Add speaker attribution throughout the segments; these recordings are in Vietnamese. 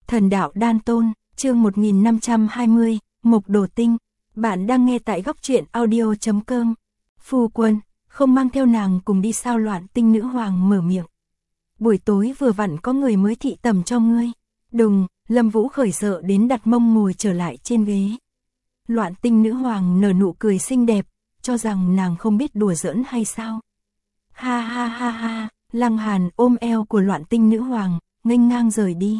Speaker 1: Thần đạo đan tôn, chương 1520, Mộc Đồ Tinh. Bạn đang nghe tại góc truyện audio.com. Phu quân, không mang theo nàng cùng đi sao? Loạn Tinh nữ hoàng mở miệng. Buổi tối vừa vặn có người mới thị tẩm cho ngươi. Đùng, Lâm Vũ khởi sợ đến đặt mông ngồi trở lại trên ghế. Loạn Tinh nữ hoàng nở nụ cười xinh đẹp, cho rằng nàng không biết đùa giỡn hay sao. Ha ha ha ha, Lăng Hàn ôm eo của Loạn Tinh nữ hoàng, nghênh ngang rời đi.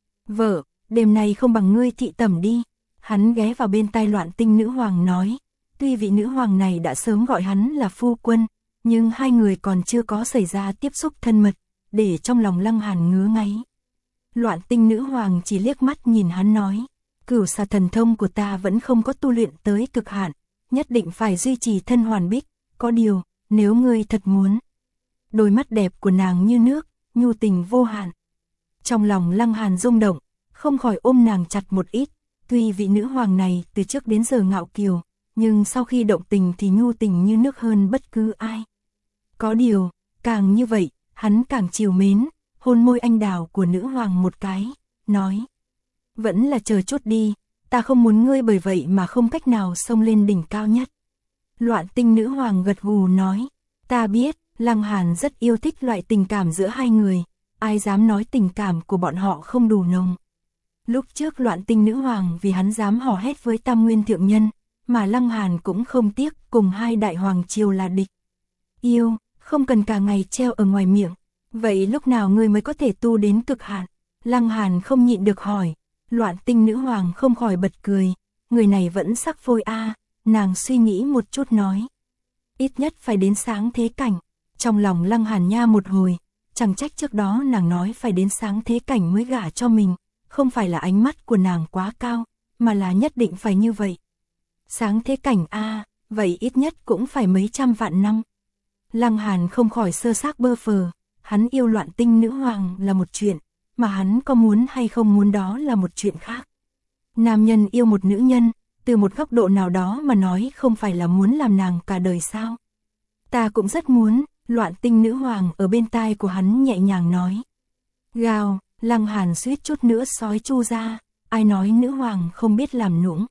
Speaker 1: Vợ, đêm nay không bằng ngươi thị tẩm đi. Hắn ghé vào bên tai Loạn Tinh nữ hoàng nói. Tuy vị nữ hoàng này đã sớm gọi hắn là phu quân, nhưng hai người còn chưa có xảy ra tiếp xúc thân mật, để trong lòng Lăng Hàn ngứa ngáy. Loạn Tinh nữ hoàng chỉ liếc mắt nhìn hắn nói. Cửu xà thần thông của ta vẫn không có tu luyện tới cực hạn, nhất định phải duy trì thân hoàn bích. Có điều, nếu ngươi thật muốn. Đôi mắt đẹp của nàng như nước, nhu tình vô hạn. Trong lòng Lăng Hàn rung động, không khỏi ôm nàng chặt một ít. Tuy vị nữ hoàng này từ trước đến giờ ngạo kiều, nhưng sau khi động tình thì nhu tình như nước hơn bất cứ ai. Có điều, càng như vậy, hắn càng trìu mến, hôn môi anh đào của nữ hoàng một cái, nói. Vẫn là chờ chút đi, ta không muốn ngươi bởi vậy mà không cách nào xông lên đỉnh cao nhất. Loạn Tinh nữ hoàng gật gù nói. Ta biết, Lăng Hàn rất yêu thích loại tình cảm giữa hai người, ai dám nói tình cảm của bọn họ không đủ nồng. Lúc trước Loạn Tinh nữ hoàng vì hắn dám hò hét với Tam Nguyên thượng nhân, mà Lăng Hàn cũng không tiếc cùng hai đại hoàng triều là địch. Yêu, không cần cả ngày treo ở ngoài miệng, vậy lúc nào ngươi mới có thể tu đến cực hạn? Lăng Hàn không nhịn được hỏi. Loạn Tinh nữ hoàng không khỏi bật cười, người này vẫn sắc phôi a. Nàng suy nghĩ một chút nói. Ít nhất phải đến sáng thế cảnh. Trong lòng Lăng Hàn nha một hồi, chẳng trách trước đó nàng nói phải đến sáng thế cảnh mới gả cho mình, không phải là ánh mắt của nàng quá cao, mà là nhất định phải như vậy. Sáng thế cảnh a, vậy ít nhất cũng phải mấy trăm vạn năm. Lăng Hàn không khỏi sơ xác bơ phờ, hắn yêu Loạn Tinh nữ hoàng là một chuyện, mà hắn có muốn hay không muốn đó là một chuyện khác. Nam nhân yêu một nữ nhân, từ một góc độ nào đó mà nói không phải là muốn làm nàng cả đời sao? Ta cũng rất muốn. Loạn Tinh nữ hoàng ở bên tai của hắn nhẹ nhàng nói. Gào, Lăng Hàn suýt chút nữa sói chu ra, ai nói nữ hoàng không biết làm nũng.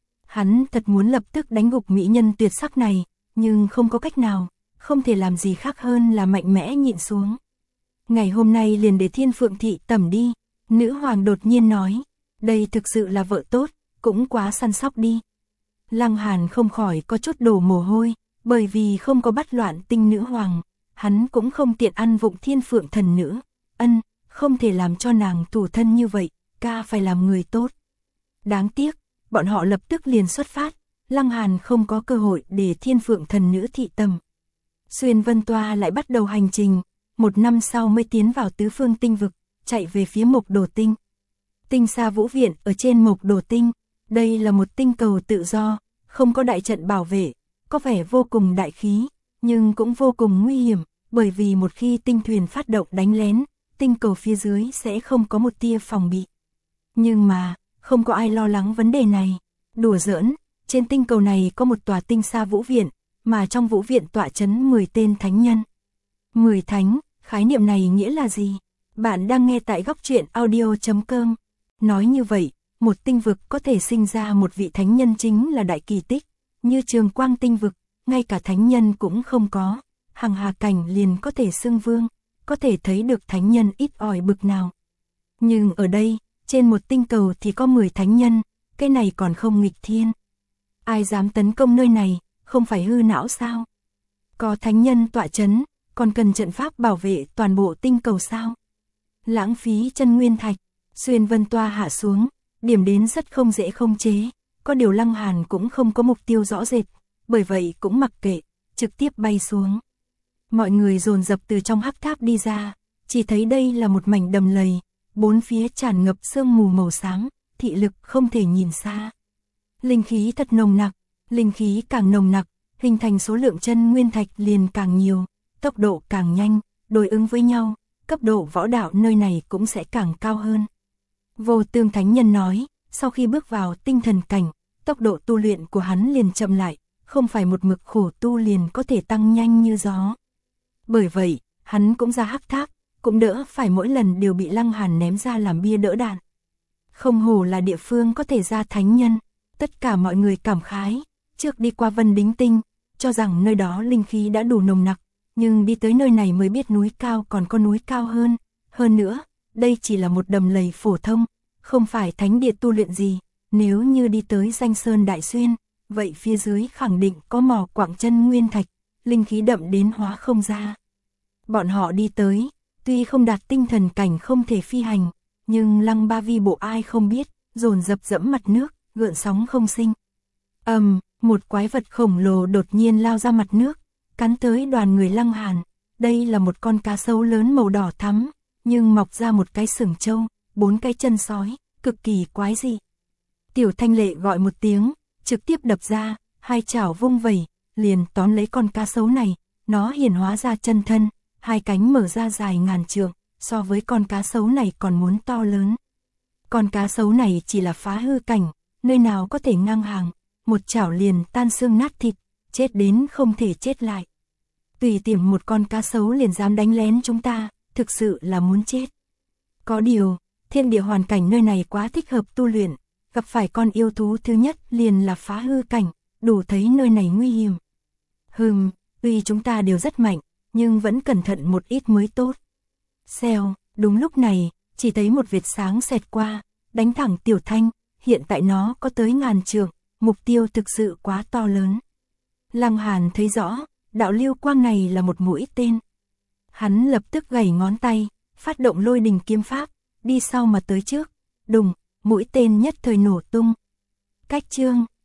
Speaker 1: Hắn thật muốn lập tức đánh gục mỹ nhân tuyệt sắc này, nhưng không có cách nào, không thể làm gì khác hơn là mạnh mẽ nhịn xuống. Ngày hôm nay liền để Thiên Phượng thị tẩm đi, nữ hoàng đột nhiên nói. Đây thực sự là vợ tốt, cũng quá săn sóc đi. Lăng Hàn không khỏi có chút đổ mồ hôi, bởi vì không có bắt Loạn Tinh nữ hoàng, hắn cũng không tiện ăn vụng Thiên Phượng thần nữ. Không thể làm cho nàng tủi thân như vậy, ca phải làm người tốt. Đáng tiếc, bọn họ lập tức liền xuất phát, Lăng Hàn không có cơ hội để Thiên Phượng thần nữ thị tẩm. Xuyên Vân Toa lại bắt đầu hành trình, một năm sau mới tiến vào tứ phương tinh vực, chạy về phía Mộc Đồ Tinh. Tinh Sa Vũ Viện ở trên Mộc Đồ Tinh, đây là một tinh cầu tự do, không có đại trận bảo vệ, có vẻ vô cùng đại khí, nhưng cũng vô cùng nguy hiểm, bởi vì một khi tinh thuyền phát động đánh lén, tinh cầu phía dưới sẽ không có một tia phòng bị. Nhưng mà, không có ai lo lắng vấn đề này. Đùa giỡn, trên tinh cầu này có một tòa Tinh Sa Vũ Viện, mà trong vũ viện tọa trấn 10 tên thánh nhân. 10 thánh, khái niệm này nghĩa là gì? Bạn đang nghe tại góc truyện audio.com. Nói như vậy, một tinh vực có thể sinh ra một vị thánh nhân chính là đại kỳ tích. Như Trường Quang tinh vực, ngay cả thánh nhân cũng không có. Hằng Hà cảnh liền có thể xưng vương, có thể thấy được thánh nhân ít ỏi bực nào. Nhưng ở đây, trên một tinh cầu thì có 10 thánh nhân, cái này còn không nghịch thiên. Ai dám tấn công nơi này, không phải hư não sao? Có thánh nhân tọa trấn, còn cần trận pháp bảo vệ toàn bộ tinh cầu sao? Lãng phí chân nguyên thạch. Xuyên Vân Toa hạ xuống, điểm đến rất không dễ khống chế, có điều Lăng Hàn cũng không có mục tiêu rõ rệt, bởi vậy cũng mặc kệ, trực tiếp bay xuống. Mọi người dồn dập từ trong hắc tháp đi ra, chỉ thấy đây là một mảnh đầm lầy, bốn phía tràn ngập sương mù màu xám, thị lực không thể nhìn xa. Linh khí thật nồng nặc, linh khí càng nồng nặc, hình thành số lượng chân nguyên thạch liền càng nhiều, tốc độ càng nhanh, đối ứng với nhau, cấp độ võ đạo nơi này cũng sẽ càng cao hơn. Vô Tương thánh nhân nói, sau khi bước vào tinh thần cảnh, tốc độ tu luyện của hắn liền chậm lại, không phải một mực khổ tu liền có thể tăng nhanh như gió. Bởi vậy, hắn cũng ra hắc tháp, cũng đỡ phải mỗi lần đều bị Lăng Hàn ném ra làm bia đỡ đạn. Không hổ là địa phương có thể ra thánh nhân, tất cả mọi người cảm khái, trước đi qua Vân Đính Tinh, cho rằng nơi đó linh khí đã đủ nồng nặc, nhưng đi tới nơi này mới biết núi cao còn có núi cao hơn nữa, đây chỉ là một đầm lầy phổ thông, không phải thánh địa tu luyện gì, nếu như đi tới Danh Sơn Đại Xuyên, vậy phía dưới khẳng định có mỏ quặng chân nguyên thạch, linh khí đậm đến hóa không ra. Bọn họ đi tới, tuy không đạt tinh thần cảnh không thể phi hành, nhưng Lăng Ba Vi bộ ai không biết, dồn dập dẫm mặt nước, gợn sóng không sinh. Một quái vật khổng lồ đột nhiên lao ra mặt nước, cắn tới đoàn người Lăng Hàn. Đây là một con cá sấu lớn màu đỏ thắm, nhưng mọc ra một cái sừng trâu, 4 cái chân sói, cực kỳ quái dị. Tiểu Thanh Lệ gọi một tiếng, trực tiếp đập ra, 2 chảo vung vẩy, liền tóm lấy con cá sấu này, nó hiển hóa ra chân thân, 2 cánh mở ra dài ngàn trượng, so với con cá sấu này còn muốn to lớn. Con cá sấu này chỉ là phá hư cảnh, nơi nào có thể ngang hàng, một chảo liền tan xương nát thịt, chết đến không thể chết lại. Tùy tiện một con cá sấu liền dám đánh lén chúng ta, thực sự là muốn chết. Có điều, thiên địa hoàn cảnh nơi này quá thích hợp tu luyện, gặp phải con yêu thú thứ nhất liền là phá hư cảnh, đủ thấy nơi này nguy hiểm. Tuy chúng ta đều rất mạnh, nhưng vẫn cẩn thận một ít mới tốt. Xèo, đúng lúc này, chỉ thấy một vệt sáng xẹt qua, đánh thẳng Tiểu Thanh, hiện tại nó có tới ngàn trượng, mục tiêu thực sự quá to lớn. Lăng Hàn thấy rõ, đạo lưu quang này là một mũi tên. Hắn lập tức gảy ngón tay, phát động Lôi Đình kiếm pháp, đi sau mà tới trước, đùng, mũi tên nhất thời nổ tung. Cách chương